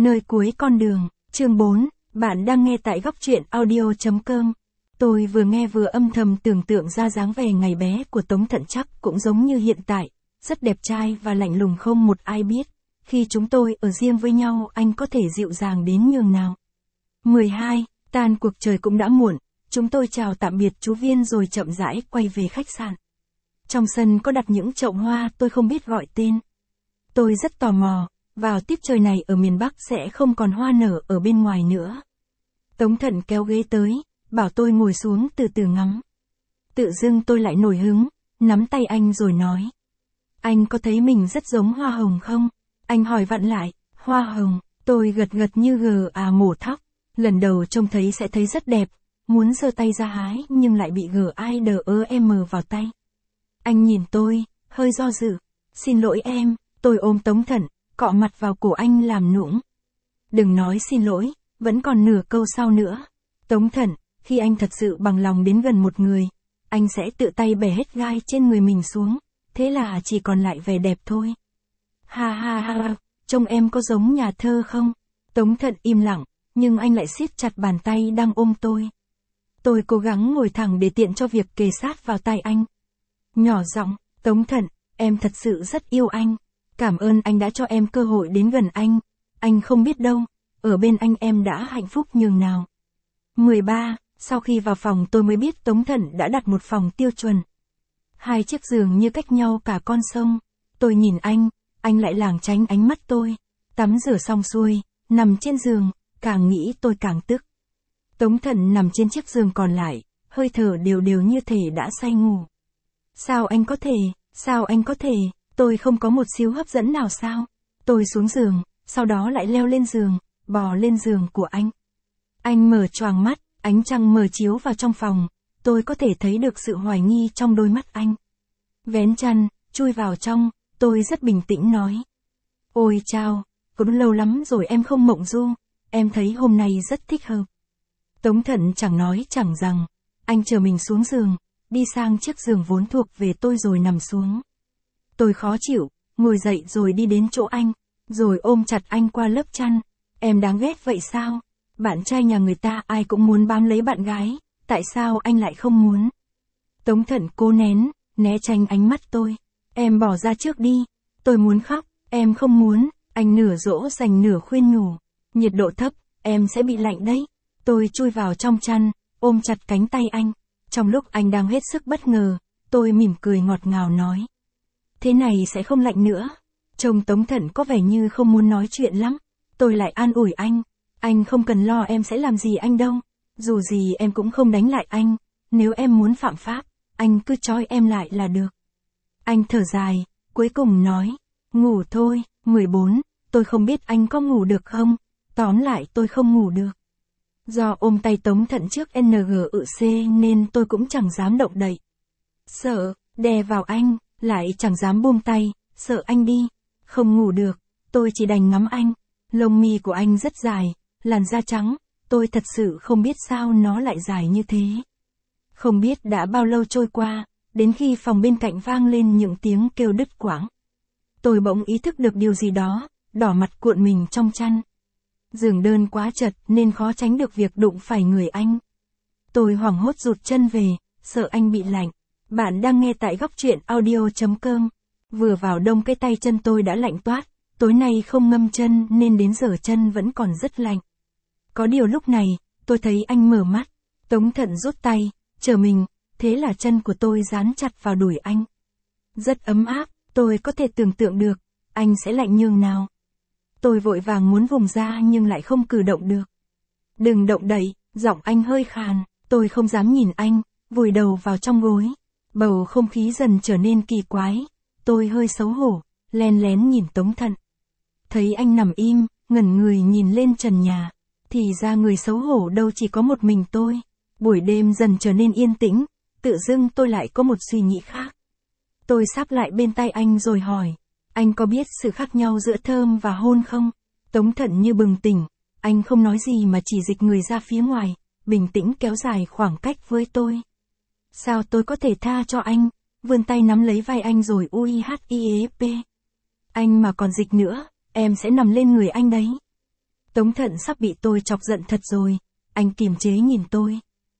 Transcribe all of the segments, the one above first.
Nơi cuối con đường, chương 4, bạn đang nghe tại góc truyện audio.com. Tôi vừa nghe vừa âm thầm tưởng tượng ra dáng vẻ ngày bé của Tống Thận chắc cũng giống như hiện tại, rất đẹp trai và lạnh lùng không một ai biết. Khi chúng tôi ở riêng với nhau anh có thể dịu dàng đến nhường nào. 12, tan cuộc trời cũng đã muộn, chúng tôi chào tạm biệt chú Viên rồi chậm rãi quay về khách sạn. Trong sân có đặt những chậu hoa tôi không biết gọi tên. Tôi rất tò mò, vào tiết trời này ở miền Bắc sẽ không còn hoa nở ở bên ngoài nữa. Tống Thận kéo ghế tới, bảo tôi ngồi xuống từ từ ngắm. Tự dưng tôi lại nổi hứng, nắm tay anh rồi nói. Anh có thấy mình rất giống hoa hồng không? Anh hỏi vặn lại, hoa hồng, tôi gật gật như mổ thóc. Lần đầu trông thấy sẽ thấy rất đẹp, muốn giơ tay ra hái nhưng lại bị GIDEM vào tay. Anh nhìn tôi, hơi do dự. Xin lỗi em, tôi ôm Tống Thận, cọ mặt vào cổ anh làm nũng. Đừng nói xin lỗi, vẫn còn nửa câu sau nữa. Tống Thận, khi anh thật sự bằng lòng đến gần một người, anh sẽ tự tay bẻ hết gai trên người mình xuống, thế là chỉ còn lại vẻ đẹp thôi. Ha ha ha, trông em có giống nhà thơ không? Tống Thận im lặng, nhưng anh lại siết chặt bàn tay đang ôm tôi. Tôi cố gắng ngồi thẳng để tiện cho việc kề sát vào tay anh. Nhỏ giọng, Tống Thận, em thật sự rất yêu anh. Cảm ơn anh đã cho em cơ hội đến gần anh không biết đâu, ở bên anh em đã hạnh phúc nhường nào. 13, sau khi vào phòng tôi mới biết Tống Thận đã đặt một phòng tiêu chuẩn. 2 chiếc giường như cách nhau cả con sông. Tôi nhìn anh lại lảng tránh ánh mắt tôi. Tắm rửa xong xuôi, nằm trên giường, càng nghĩ tôi càng tức. Tống Thận nằm trên chiếc giường còn lại, hơi thở đều đều như thể đã say ngủ. Sao anh có thể, tôi không có một xíu hấp dẫn nào sao? Tôi xuống giường, sau đó lại leo lên giường, bò lên giường của anh. Anh mở choàng mắt, ánh trăng mờ chiếu vào trong phòng, tôi có thể thấy được sự hoài nghi trong đôi mắt anh. Vén chăn, chui vào trong, tôi rất bình tĩnh nói. Ôi chao, cũng lâu lắm rồi em không mộng du, em thấy hôm nay rất thích hợp. Tống Thận chẳng nói chẳng rằng, anh chờ mình xuống giường, đi sang chiếc giường vốn thuộc về tôi rồi nằm xuống. Tôi khó chịu, ngồi dậy rồi đi đến chỗ anh, rồi ôm chặt anh qua lớp chăn. Em đáng ghét vậy sao? Bạn trai nhà người ta ai cũng muốn bám lấy bạn gái, tại sao anh lại không muốn? Tống Thận cố né tránh ánh mắt tôi. Em bỏ ra trước đi, tôi muốn khóc, em không muốn, anh nửa dỗ dành nửa khuyên nhủ. Nhiệt độ thấp, em sẽ bị lạnh đấy. Tôi chui vào trong chăn, ôm chặt cánh tay anh. Trong lúc anh đang hết sức bất ngờ, tôi mỉm cười ngọt ngào nói. Thế này sẽ không lạnh nữa. Trông Tống Thận có vẻ như không muốn nói chuyện lắm. Tôi lại an ủi anh không cần lo em sẽ làm gì anh đâu. Dù gì em cũng không đánh lại anh, nếu em muốn phạm pháp, anh cứ trói em lại là được. Anh thở dài, cuối cùng nói, ngủ thôi. 14, tôi không biết anh có ngủ được không, tóm lại tôi không ngủ được. Do ôm tay Tống Thận trước NGC nên tôi cũng chẳng dám động đậy. Sợ, đè vào anh, lại chẳng dám buông tay, sợ anh đi. Không ngủ được, tôi chỉ đành ngắm anh. Lông mi của anh rất dài, làn da trắng, tôi thật sự không biết sao nó lại dài như thế. Không biết đã bao lâu trôi qua, đến khi phòng bên cạnh vang lên những tiếng kêu đứt quãng. Tôi bỗng ý thức được điều gì đó, đỏ mặt cuộn mình trong chăn. Giường đơn quá chật nên khó tránh được việc đụng phải người anh. Tôi hoảng hốt rụt chân về, sợ anh bị lạnh. Bạn đang nghe tại góc truyện audio.com. Vừa vào đông cái tay chân tôi đã lạnh toát, tối nay không ngâm chân nên đến giờ chân vẫn còn rất lạnh. Có điều lúc này, tôi thấy anh mở mắt, Tống Thận rút tay, chờ mình, thế là chân của tôi dán chặt vào đùi anh. Rất ấm áp, tôi có thể tưởng tượng được, anh sẽ lạnh nhường nào. Tôi vội vàng muốn vùng ra nhưng lại không cử động được. Đừng động đậy, giọng anh hơi khàn, tôi không dám nhìn anh, vùi đầu vào trong gối. Bầu không khí dần trở nên kỳ quái, tôi hơi xấu hổ, len lén nhìn Tống Thận. Thấy anh nằm im, ngẩn người nhìn lên trần nhà, thì ra người xấu hổ đâu chỉ có một mình tôi. Buổi đêm dần trở nên yên tĩnh, tự dưng tôi lại có một suy nghĩ khác. Tôi sáp lại bên tay anh rồi hỏi, anh có biết sự khác nhau giữa thơm và hôn không? Tống Thận như bừng tỉnh, anh không nói gì mà chỉ dịch người ra phía ngoài, bình tĩnh kéo dài khoảng cách với tôi. Sao tôi có thể tha cho anh, vươn tay nắm lấy vai anh rồi UIHIEP. Anh mà còn dịch nữa, em sẽ nằm lên người anh đấy. Tống Thận sắp bị tôi chọc giận thật rồi. Anh kiềm chế nhìn tôi.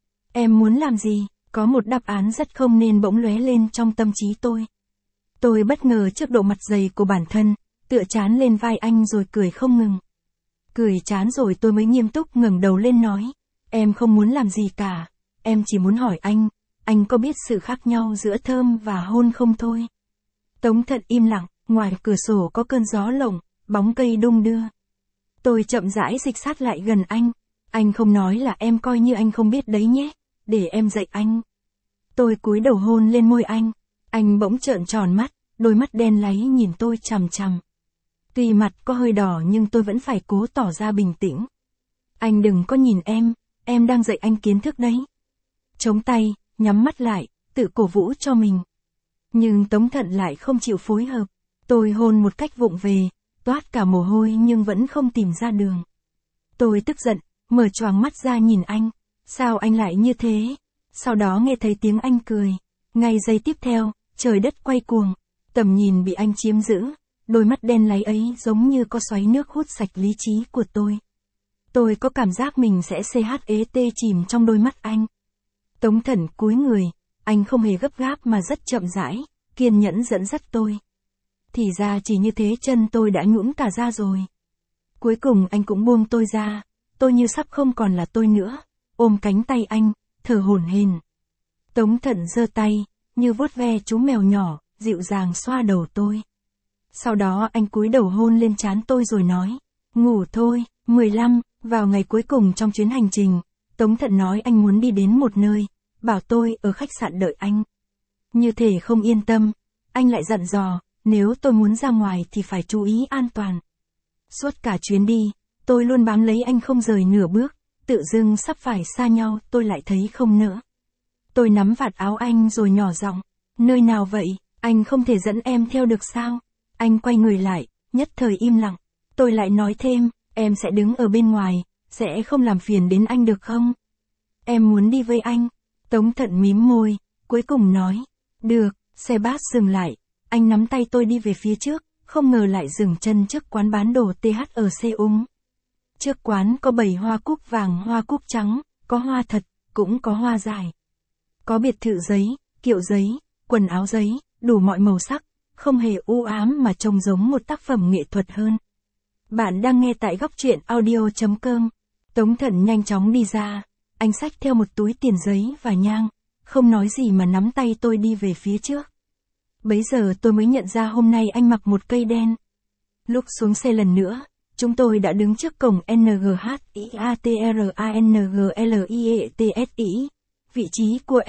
Em muốn làm gì? Có một đáp án rất không nên bỗng lóe lên trong tâm trí tôi. Tôi bất ngờ trước độ mặt dày của bản thân, tựa trán lên vai anh rồi cười không ngừng. Cười chán rồi tôi mới nghiêm túc ngẩng đầu lên nói. Em không muốn làm gì cả. Em chỉ muốn hỏi anh có biết sự khác nhau giữa thơm và hôn không thôi? Tống Thận im lặng, ngoài cửa sổ có cơn gió lộng, bóng cây đung đưa. Tôi chậm rãi dịch sát lại gần anh. Anh không nói là em coi như anh không biết đấy nhé, để em dạy anh. Tôi cúi đầu hôn lên môi anh. Anh bỗng trợn tròn mắt, đôi mắt đen láy nhìn tôi chằm chằm. Tuy mặt có hơi đỏ nhưng tôi vẫn phải cố tỏ ra bình tĩnh. Anh đừng có nhìn em đang dạy anh kiến thức đấy. Chống tay, nhắm mắt lại, tự cổ vũ cho mình. Nhưng Tống Thận lại không chịu phối hợp. Tôi hôn một cách vụng về, toát cả mồ hôi nhưng vẫn không tìm ra đường. Tôi tức giận, mở choàng mắt ra nhìn anh. Sao anh lại như thế? Sau đó nghe thấy tiếng anh cười. Ngay giây tiếp theo, trời đất quay cuồng. Tầm nhìn bị anh chiếm giữ. Đôi mắt đen láy ấy giống như có xoáy nước hút sạch lý trí của tôi. Tôi có cảm giác mình sẽ CHET chìm trong đôi mắt anh. Tống Thận cúi người, anh không hề gấp gáp mà rất chậm rãi, kiên nhẫn dẫn dắt tôi. Thì ra chỉ như thế chân tôi đã nhũn cả ra rồi. Cuối cùng anh cũng buông tôi ra, tôi như sắp không còn là tôi nữa, ôm cánh tay anh, thở hổn hển. Tống Thận giơ tay, như vuốt ve chú mèo nhỏ, dịu dàng xoa đầu tôi. Sau đó anh cúi đầu hôn lên trán tôi rồi nói, ngủ thôi. 15, vào ngày cuối cùng trong chuyến hành trình, Tống Thận nói anh muốn đi đến một nơi, bảo tôi ở khách sạn đợi anh. Như thể không yên tâm, anh lại dặn dò, nếu tôi muốn ra ngoài thì phải chú ý an toàn. Suốt cả chuyến đi, tôi luôn bám lấy anh không rời nửa bước, tự dưng sắp phải xa nhau tôi lại thấy không nỡ. Tôi nắm vạt áo anh rồi nhỏ giọng, nơi nào vậy, anh không thể dẫn em theo được sao? Anh quay người lại, nhất thời im lặng. Tôi lại nói thêm, em sẽ đứng ở bên ngoài, sẽ không làm phiền đến anh được không? Em muốn đi với anh. Tống Thận mím môi, cuối cùng nói, được. Xe bus dừng lại, anh nắm tay tôi đi về phía trước, không ngờ lại dừng chân trước quán bán đồ TH ở Seoul. Trước quán có bày hoa cúc vàng hoa cúc trắng, có hoa thật, cũng có hoa dài. Có biệt thự giấy, kiệu giấy, quần áo giấy, đủ mọi màu sắc, không hề u ám mà trông giống một tác phẩm nghệ thuật hơn. Bạn đang nghe tại góc truyện audio.com. Tống Thận nhanh chóng đi ra, anh xách theo một túi tiền giấy và nhang, không nói gì mà nắm tay tôi đi về phía trước. Bấy giờ tôi mới nhận ra hôm nay anh mặc một cây đen. Lúc xuống xe lần nữa, chúng tôi đã đứng trước cổng NGHIATRANGLIETSI. Vị trí của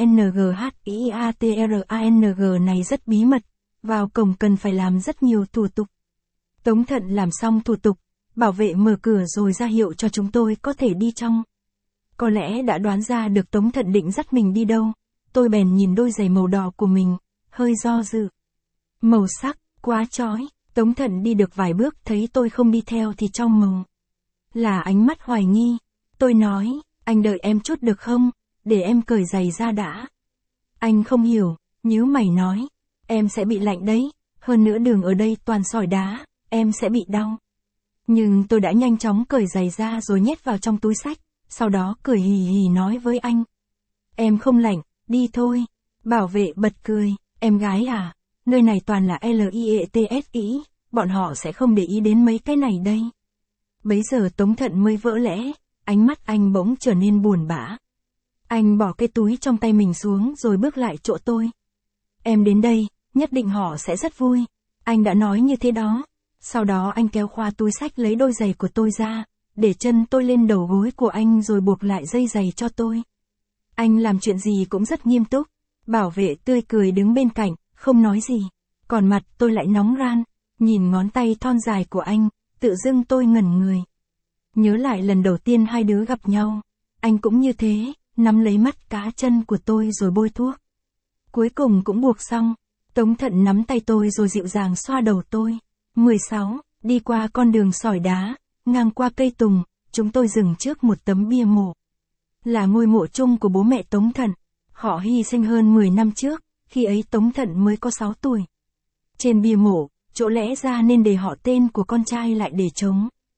NGHIATRANG này rất bí mật, vào cổng cần phải làm rất nhiều thủ tục. Tống Thận làm xong thủ tục, bảo vệ mở cửa rồi ra hiệu cho chúng tôi có thể đi trong. Có lẽ đã đoán ra được Tống Thận định dắt mình đi đâu, tôi bèn nhìn đôi giày màu đỏ của mình, hơi do dự. Màu sắc, quá chói, Tống Thận đi được vài bước thấy tôi không đi theo thì trong màu. Là ánh mắt hoài nghi, tôi nói, anh đợi em chút được không, để em cởi giày ra đã. Anh không hiểu, nhíu mày nói, em sẽ bị lạnh đấy, hơn nữa đường ở đây toàn sỏi đá, em sẽ bị đau. Nhưng tôi đã nhanh chóng cởi giày ra rồi nhét vào trong túi xách, sau đó cười hì hì nói với anh. Em không lạnh, đi thôi. Bảo vệ bật cười, em gái à, nơi này toàn là LIETSI, bọn họ sẽ không để ý đến mấy cái này đây. Bấy giờ Tống Thận mới vỡ lẽ, ánh mắt anh bỗng trở nên buồn bã. Anh bỏ cái túi trong tay mình xuống rồi bước lại chỗ tôi. Em đến đây, nhất định họ sẽ rất vui. Anh đã nói như thế đó. Sau đó anh kéo khoa túi xách lấy đôi giày của tôi ra, để chân tôi lên đầu gối của anh rồi buộc lại dây giày cho tôi. Anh làm chuyện gì cũng rất nghiêm túc. Bảo vệ tươi cười đứng bên cạnh, không nói gì. Còn mặt tôi lại nóng ran, nhìn ngón tay thon dài của anh, tự dưng tôi ngẩn người. Nhớ lại lần đầu tiên hai đứa gặp nhau, anh cũng như thế, nắm lấy mắt cá chân của tôi rồi bôi thuốc. Cuối cùng cũng buộc xong, Tống Thận nắm tay tôi rồi dịu dàng xoa đầu tôi. 16, đi qua con đường sỏi đá, ngang qua cây tùng, chúng tôi dừng trước một tấm bia mộ. Là ngôi mộ chung của bố mẹ Tống Thận. Họ hy sinh hơn 10 năm trước, khi ấy Tống Thận mới có 6 tuổi. Trên bia mộ, chỗ lẽ ra nên để họ tên của con trai lại để trống.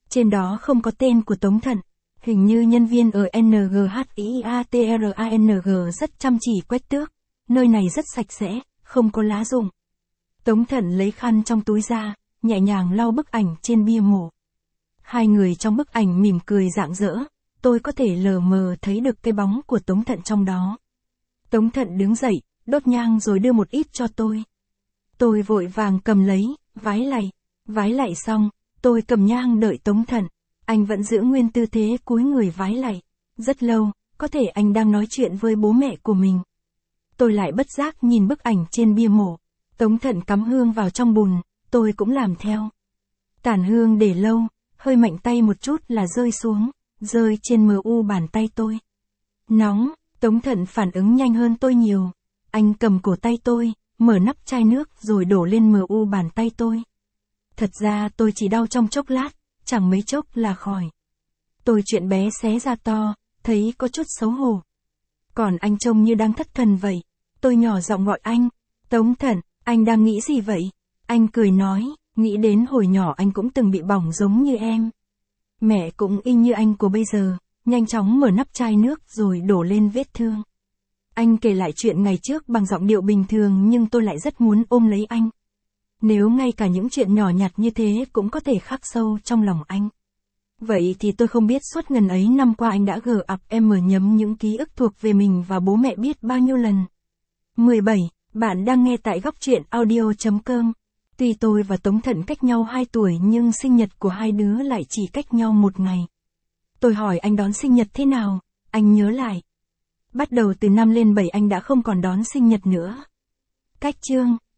Trên đó không có tên của Tống Thận. Hình như nhân viên ở NGHIATRANG rất chăm chỉ quét tước. Nơi này rất sạch sẽ, không có lá rụng. Tống Thận lấy khăn trong túi ra, nhẹ nhàng lau bức ảnh trên bia mộ. Hai người trong bức ảnh mỉm cười rạng rỡ, tôi có thể lờ mờ thấy được cái bóng của Tống Thận trong đó. Tống Thận đứng dậy, đốt nhang rồi đưa một ít cho tôi. Tôi vội vàng cầm lấy, vái lạy xong, tôi cầm nhang đợi Tống Thận. Anh vẫn giữ nguyên tư thế cúi người vái lạy. Rất lâu, có thể anh đang nói chuyện với bố mẹ của mình. Tôi lại bất giác nhìn bức ảnh trên bia mộ. Tống Thận cắm hương vào trong bùn, tôi cũng làm theo. Tàn hương để lâu, hơi mạnh tay một chút là rơi xuống, rơi trên mu bàn tay tôi. Nóng, Tống Thận phản ứng nhanh hơn tôi nhiều. Anh cầm cổ tay tôi, mở nắp chai nước rồi đổ lên mu bàn tay tôi. Thật ra tôi chỉ đau trong chốc lát, chẳng mấy chốc là khỏi. Tôi chuyện bé xé ra to, thấy có chút xấu hổ. Còn anh trông như đang thất thần vậy. Tôi nhỏ giọng gọi anh, Tống Thận, anh đang nghĩ gì vậy? Anh cười nói, nghĩ đến hồi nhỏ anh cũng từng bị bỏng giống như em. Mẹ cũng y như anh của bây giờ, nhanh chóng mở nắp chai nước rồi đổ lên vết thương. Anh kể lại chuyện ngày trước bằng giọng điệu bình thường nhưng tôi lại rất muốn ôm lấy anh. Nếu ngay cả những chuyện nhỏ nhặt như thế cũng có thể khắc sâu trong lòng anh. Vậy thì tôi không biết suốt ngần ấy năm qua anh đã gờ ập em mở nhấm những ký ức thuộc về mình và bố mẹ biết bao nhiêu lần. 17. Bạn đang nghe tại góc truyện audio.com. Tuy tôi và Tống Thận cách nhau 2 tuổi nhưng sinh nhật của hai đứa lại chỉ cách nhau 1 ngày. Tôi hỏi anh đón sinh nhật thế nào, anh nhớ lại. Bắt đầu từ năm lên 7 anh đã không còn đón sinh nhật nữa. Cách chương